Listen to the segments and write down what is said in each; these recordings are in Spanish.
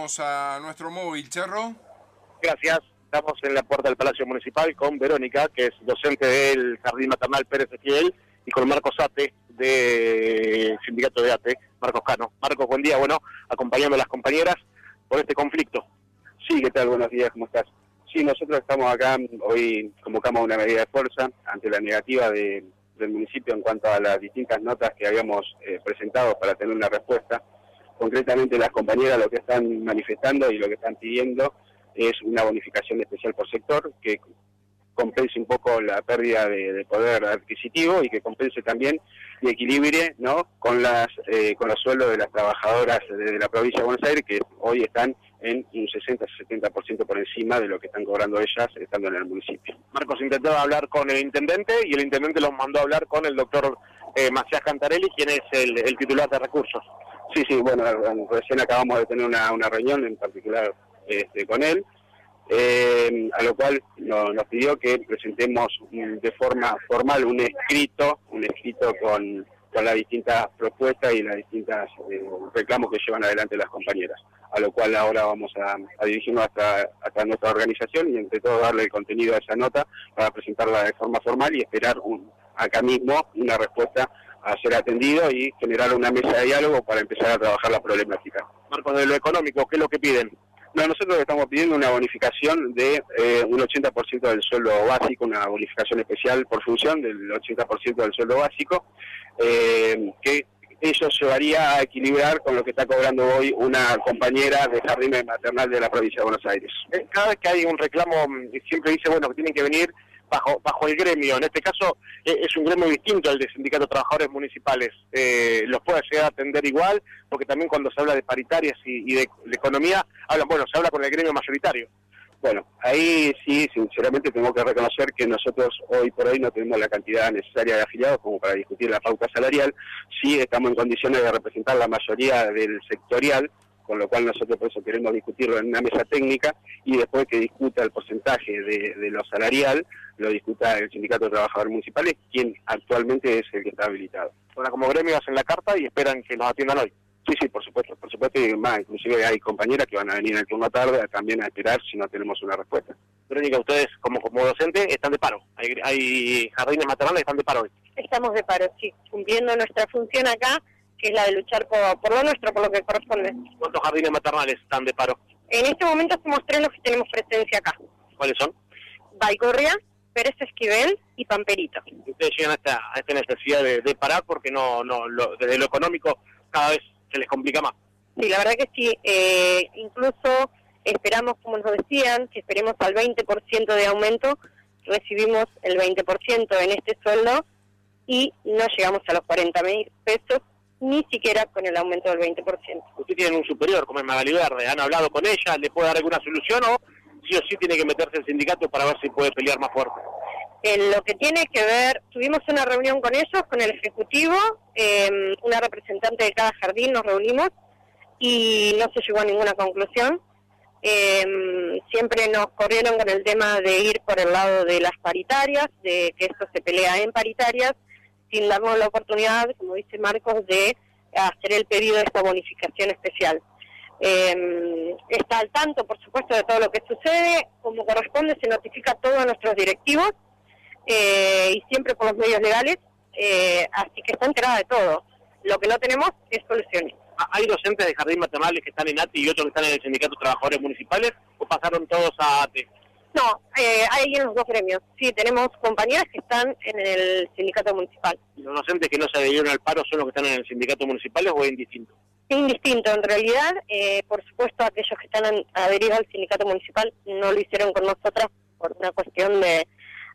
Vamos a nuestro móvil, Cherro. Gracias. Estamos en la puerta del Palacio Municipal con Verónica, que es docente del Jardín Maternal Pérez Esquivel, y con Marcos Ate, del Sindicato de ATE, Marcos Cano. Marcos, buen día. Bueno, acompañando a las compañeras por este conflicto. Sí, ¿qué tal? Buenos días, ¿cómo estás? Sí, nosotros estamos acá, hoy convocamos una medida de fuerza ante la negativa del municipio en cuanto a las distintas notas que habíamos presentado para tener una respuesta. Concretamente las compañeras lo que están manifestando y lo que están pidiendo es una bonificación especial por sector que compense un poco la pérdida de poder adquisitivo y que compense también y equilibre, ¿no?, con los sueldos de las trabajadoras de la provincia de Buenos Aires, que hoy están en un 60-70% por encima de lo que están cobrando ellas estando en el municipio. Marcos intentó hablar con el intendente y el intendente los mandó a hablar con el doctor Macías Cantarelli, quien es el titular de recursos. Sí, bueno, recién acabamos de tener una reunión en particular con él, a lo cual nos pidió que presentemos de forma formal un escrito con las distintas propuestas y las distintas reclamos que llevan adelante las compañeras, a lo cual ahora vamos a dirigirnos hasta nuestra organización y entre todo darle el contenido a esa nota para presentarla de forma formal y esperar acá mismo una respuesta a ser atendido y generar una mesa de diálogo para empezar a trabajar la problemática. Marcos, de lo económico, ¿qué es lo que piden? No, nosotros estamos pidiendo una bonificación de un 80% del sueldo básico, una bonificación especial por función del 80% del sueldo básico, que eso llevaría a equilibrar con lo que está cobrando hoy una compañera de jardín maternal de la provincia de Buenos Aires. Cada vez que hay un reclamo, siempre dice, bueno, que tienen que venir bajo el gremio. En este caso es un gremio distinto al de Sindicato de Trabajadores Municipales. ¿Los puede llegar a atender igual? Porque también cuando se habla de paritarias y de economía, se habla con el gremio mayoritario. Bueno, ahí sí, sinceramente tengo que reconocer que nosotros hoy por hoy no tenemos la cantidad necesaria de afiliados como para discutir la pauta salarial. Sí estamos en condiciones de representar la mayoría del sectorial, con lo cual nosotros por eso queremos discutirlo en una mesa técnica y después que discuta el porcentaje de lo salarial, lo discuta el Sindicato de Trabajadores Municipales, quien actualmente es el que está habilitado. Ahora, como gremio hacen la carta y esperan que nos atiendan hoy. Sí, por supuesto y más, inclusive hay compañeras que van a venir en el turno tarde también a esperar si no tenemos una respuesta. Verónica, ustedes como docente están de paro, hay jardines maternales que están de paro hoy. Estamos de paro, sí, cumpliendo nuestra función acá, que es la de luchar por lo nuestro, por lo que corresponde. ¿Cuántos jardines maternales están de paro? En este momento somos 3 los que tenemos presencia acá. ¿Cuáles son? Baigorria, Pérez Esquivel y Pamperito. Ustedes llegan a esta necesidad de parar porque desde lo económico cada vez se les complica más. Sí, la verdad que sí. Incluso esperamos, como nos decían, que esperemos al 20% de aumento. Recibimos el 20% en este sueldo y no llegamos a los 40.000 pesos, ni siquiera con el aumento del 20%. Usted tiene un superior, como es Magali Verde, ¿han hablado con ella? ¿Le puede dar alguna solución o sí tiene que meterse el sindicato para ver si puede pelear más fuerte? En lo que tiene que ver, tuvimos una reunión con ellos, con el Ejecutivo, una representante de cada jardín, nos reunimos y no se llegó a ninguna conclusión. Siempre nos corrieron con el tema de ir por el lado de las paritarias, de que esto se pelea en paritarias, sin darnos la oportunidad, como dice Marcos, de hacer el pedido de esta bonificación especial. Está al tanto, por supuesto, de todo lo que sucede, como corresponde, se notifica a todos nuestros directivos, y siempre por los medios legales, así que está enterada de todo. Lo que no tenemos es soluciones. ¿Hay docentes de jardín maternales que están en ATE y otros que están en el Sindicato de Trabajadores Municipales o pasaron todos a ATE? No, hay en los dos gremios. Sí, tenemos compañeras que están en el Sindicato Municipal. ¿Y los docentes que no se adhirieron al paro son los que están en el Sindicato Municipal o es indistinto? Indistinto, en realidad, por supuesto, aquellos que están adheridos al Sindicato Municipal no lo hicieron con nosotras por una cuestión de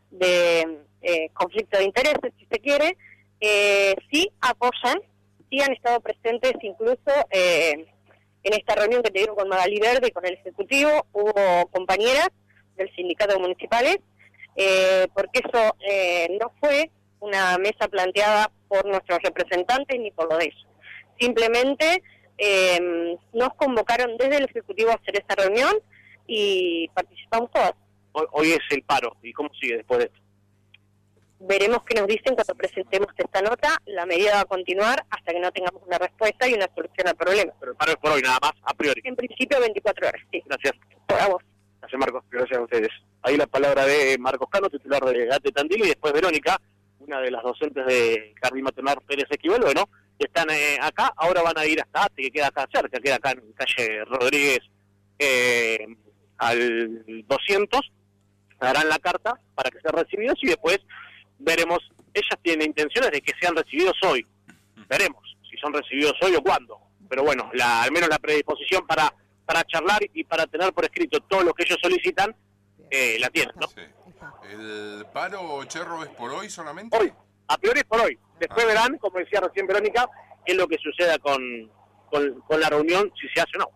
conflicto de intereses, si se quiere. Sí apoyan, sí han estado presentes incluso en esta reunión que tuvieron con Magali Verde y con el Ejecutivo, hubo compañeras del Sindicato Municipales, porque eso no fue una mesa planteada por nuestros representantes ni por lo de ellos. Simplemente nos convocaron desde el Ejecutivo a hacer esa reunión y participamos todas. Hoy es el paro, ¿y cómo sigue después de esto? veremos qué nos dicen cuando presentemos esta nota. La medida va a continuar hasta que no tengamos una respuesta y una solución al problema. Pero el paro es por hoy nada más, a priori. En principio 24 horas, sí. Gracias. A vos. Gracias, Marcos. Gracias a ustedes. Ahí la palabra de Marcos Cano, titular de ATE Tandil, y después Verónica, una de las docentes de Jardín Maternal Pérez Esquivel. Bueno, están acá, ahora van a ir hasta ATE, que queda acá cerca, queda acá en calle Rodríguez al 200, darán la carta para que sean recibidos y después veremos. Ellas tienen intenciones de que sean recibidos hoy, veremos si son recibidos hoy o cuándo, pero bueno, al menos la predisposición para charlar y para tener por escrito todo lo que ellos solicitan, la tienen, ¿no? Sí. ¿El paro, Cherro, es por hoy solamente? Hoy, a priori es por hoy. Después verán, como decía recién Verónica, qué es lo que suceda con la reunión, si se hace o no.